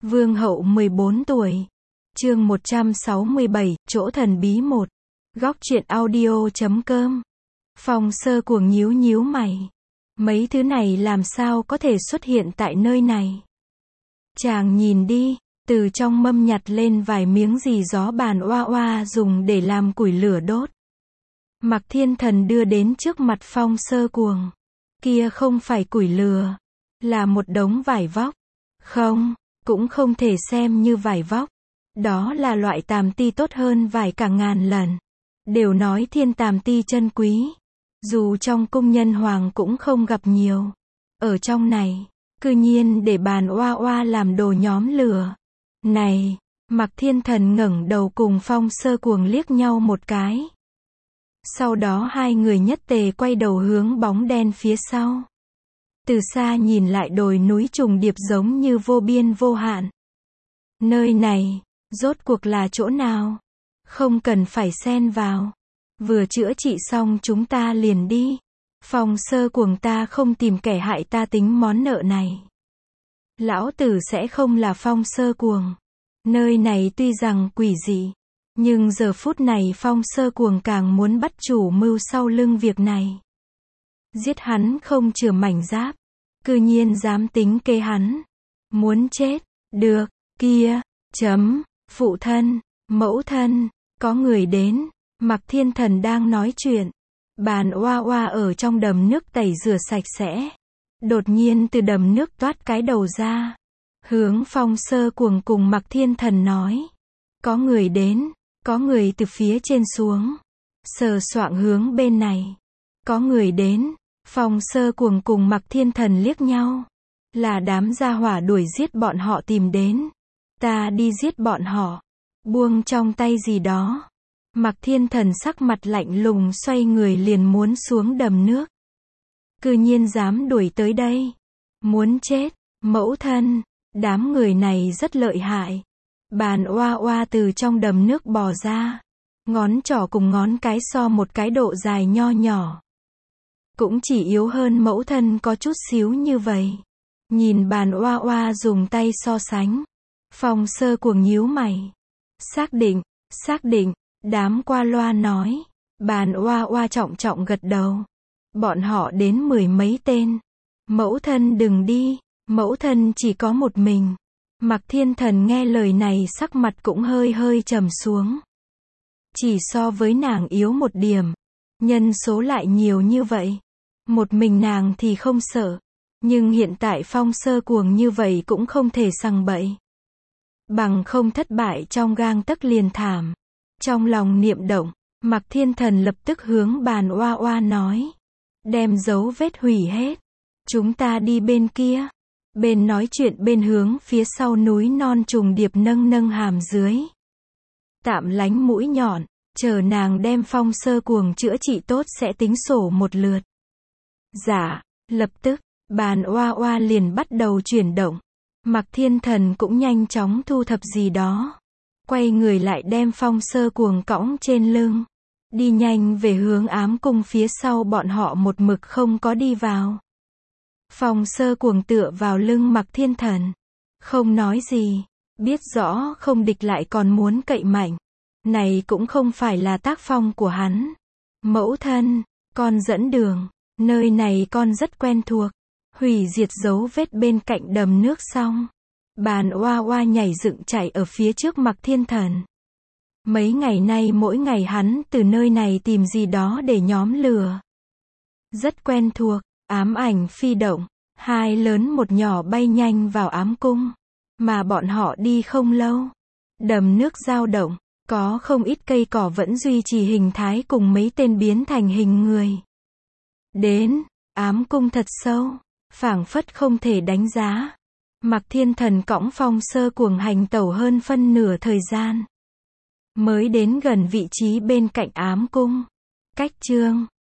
Vương hậu 14 tuổi. Chương 167, chỗ thần bí 1. Góc truyện audio.com. Phong Sơ Cuồng nhíu nhíu mày. Mấy thứ này làm sao có thể xuất hiện tại nơi này? Chàng nhìn đi, từ trong mâm nhặt lên vài miếng gì gió bàn oa oa dùng để làm củi lửa đốt. Mạc Thiên Thần đưa đến trước mặt Phong Sơ Cuồng. Kia không phải củi lửa, là một đống vải vóc. Không, cũng không thể xem như vải vóc. Đó là loại tàm ti tốt hơn vải cả ngàn lần. Đều nói thiên tàm ti chân quý. Dù trong cung nhân hoàng cũng không gặp nhiều. Ở trong này, cư nhiên để bàn oa oa làm đồ nhóm lửa. Này, Mạc Thiên Thần ngẩng đầu cùng Phong Sơ Cuồng liếc nhau một cái. Sau đó hai người nhất tề quay đầu hướng bóng đen phía sau. Từ xa nhìn lại đồi núi trùng điệp giống như vô biên vô hạn. Nơi này, rốt cuộc là chỗ nào? Không cần phải xen vào. Vừa chữa trị xong chúng ta liền đi. Phong Sơ Cuồng, ta không tìm kẻ hại ta tính món nợ này. Lão tử sẽ không là Phong Sơ Cuồng. Nơi này tuy rằng quỷ dị, nhưng giờ phút này Phong Sơ Cuồng càng muốn bắt chủ mưu sau lưng việc này. Giết hắn không chừa mảnh giáp. Cư nhiên dám tính kế hắn. Muốn chết. Được. Kia. Phụ thân. Mẫu thân. Có người đến. Mạc Thiên Thần đang nói chuyện. Bàn oa oa ở trong đầm nước tẩy rửa sạch sẽ. Đột nhiên từ đầm nước toát cái đầu ra. Hướng Phong Sơ Cuồng cùng Mạc Thiên Thần nói. Có người đến. Có người từ phía trên xuống. Sờ soạng hướng bên này. Có người đến. Phong Sơ Cuồng cùng Mạc Thiên Thần liếc nhau. Là đám gia hỏa đuổi giết bọn họ tìm đến. Ta đi giết bọn họ. Buông trong tay gì đó. Mạc Thiên Thần sắc mặt lạnh lùng xoay người liền muốn xuống đầm nước. Cư nhiên dám đuổi tới đây. Muốn chết. Mẫu thân. Đám người này rất lợi hại. Bàn oa oa từ trong đầm nước bò ra. Ngón trỏ cùng ngón cái so một cái độ dài nho nhỏ. Cũng chỉ yếu hơn mẫu thân có chút xíu như vậy. Nhìn bàn oa oa dùng tay so sánh. Phong Sơ Cuồng nhíu mày. Xác định, đám qua loa nói. Bàn oa oa trọng trọng gật đầu. Bọn họ đến 10 mấy tên. Mẫu thân đừng đi, mẫu thân chỉ có một mình. Mạc Thiên Thần nghe lời này sắc mặt cũng hơi hơi trầm xuống. Chỉ so với nàng yếu một điểm. Nhân số lại nhiều như vậy. Một mình nàng thì không sợ. Nhưng hiện tại Phong Sơ Cuồng như vậy cũng không thể sằng bậy. Bằng không thất bại trong gang tấc liền thảm. Trong lòng niệm động, Mạc Thiên Thần lập tức hướng bàn oa oa nói. Đem dấu vết hủy hết. Chúng ta đi bên kia. Bên nói chuyện bên hướng phía sau núi non trùng điệp nâng hàm dưới. Tạm lánh mũi nhọn, chờ nàng đem Phong Sơ Cuồng chữa trị tốt sẽ tính sổ một lượt. Dạ, lập tức, bàn oa oa liền bắt đầu chuyển động. Mạc Thiên Thần cũng nhanh chóng thu thập gì đó. Quay người lại đem Phong Sơ Cuồng cõng trên lưng. Đi nhanh về hướng ám cung phía sau bọn họ một mực không có đi vào. Phong Sơ Cuồng tựa vào lưng Mạc Thiên Thần. Không nói gì. Biết rõ không địch lại còn muốn cậy mạnh. Này cũng không phải là tác phong của hắn. Mẫu thân, con dẫn đường. Nơi này con rất quen thuộc. Hủy diệt dấu vết bên cạnh đầm nước xong. Bàn oa oa nhảy dựng chạy ở phía trước Mạc Thiên Thần. Mấy ngày nay mỗi ngày hắn từ nơi này tìm gì đó để nhóm lửa. Rất quen thuộc. Ám ảnh phi động. Hai lớn một nhỏ bay nhanh vào ám cung. Mà bọn họ đi không lâu. Đầm nước dao động. Có không ít cây cỏ vẫn duy trì hình thái cùng mấy tên biến thành hình người. Đến. Ám cung thật sâu. Phảng phất không thể đánh giá. Mạc Thiên Thần cõng Phong Sơ Cuồng hành tẩu hơn phân nửa thời gian. Mới đến gần vị trí bên cạnh ám cung. Cách chương